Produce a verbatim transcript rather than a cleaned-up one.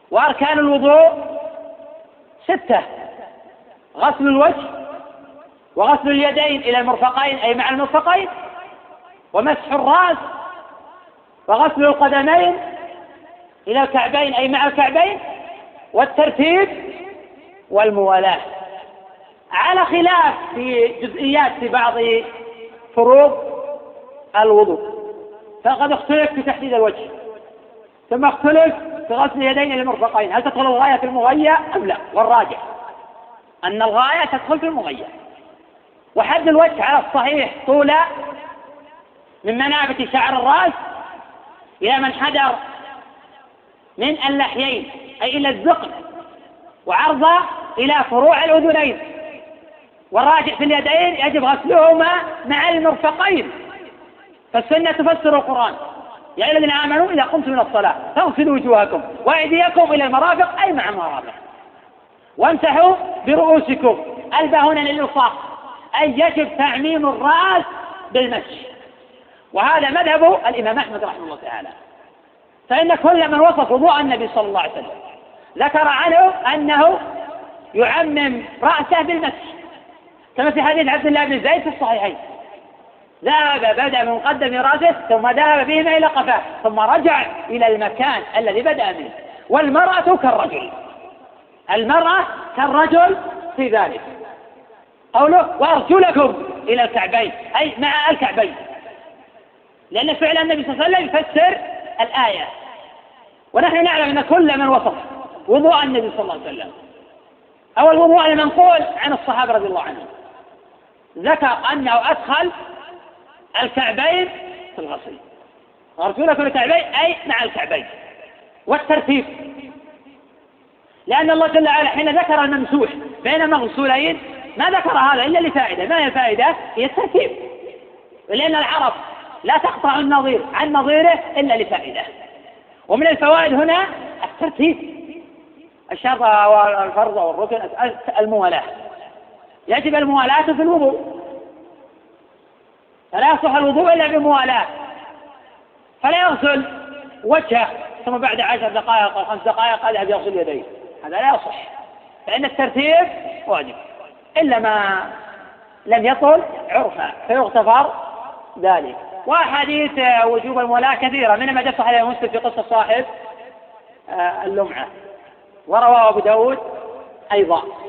وأركان الوضوء ستة: غسل الوجه، وغسل اليدين إلى المرفقين أي مع المرفقين، ومسح الرأس، وغسل القدمين إلى الكعبين أي مع الكعبين، والترتيب والموالاة، على خلاف في جزئيات في بعض فروض الوضوء. فقد اختلف في تحديد الوجه، ثم اختلف في غسل اليدين إلى المرفقين، هل تدخل الغاية في المغية أم لا؟ والراجح أن الغاية تدخل في المغية. وحد الوجه على الصحيح طول من منابت شعر الرأس إلى من حدر من اللحيين أي إلى الذقن، وعرضه إلى فروع الأذنين. والراجح في اليدين يجب غسلهما مع المرفقين، فالسنة تفسر القرآن: يا أيها الذين آمنوا إذا قمتم من الصلاة فاغسلوا وجوهكم وأيديكم إلى المرافق أي مع المرافق، وامسحوا برؤوسكم. الباء هنا للإلصاق أي يجب تعميم الرأس بالمسح، وهذا مذهب الإمام أحمد رحمه الله تعالى. فإن كل من وصف وضوء النبي صلى الله عليه وسلم ذكر عنه أنه يعمم رأسه بالمسح، كما في حديث عبد الله بن زيد في الصحيحين: ذهب بدأ من مقدم رأسه ثم ذهب بهما إلى قفاه ثم رجع إلى المكان الذي بدأ منه. والمرأة كالرجل، المرأة كالرجل في ذلك. قوله وأرجلكم إلى الكعبين أي مع الكعبين، لأن فعل النبي صلى الله عليه وسلم يفسر الآية. ونحن نعلم أن كل من وصف وضوء النبي صلى الله عليه وسلم أو الوضوء المنقول عن الصحابة رضي الله عنهم ذكر أنه أدخل الكعبين في الغسل، وأرجلكم الكعبين أي مع الكعبين، والترتيب، لأن الله جل وعلا حين ذكر الممسوح بين المغسولين ما ذكر هذا إلا لفائدة. ما هي الفائدة؟ هي الترتيب، لأن العرب لا تقطع النظير عن نظيره إلا لفائدة. ومن الفوائد هنا الترتيب، الشرط والفرض والركن، الموالاة، يجب الموالاة في الوضوء، فلا يصح الوضوء إلا بموالاة. فلا يغسل وجهه ثم بعد عشر دقائق أو خمس دقائق أذهب يغسل يديه، هذا لا يصح، فإن الترتيب واجب، إلا ما لم يطل عرفا فيغتفر ذلك. وأحاديث وجوب الموالاة كثيرة، منها ما صحيح مسلم في قصة صاحب اللمعة، ورواه أبو داود أيضا.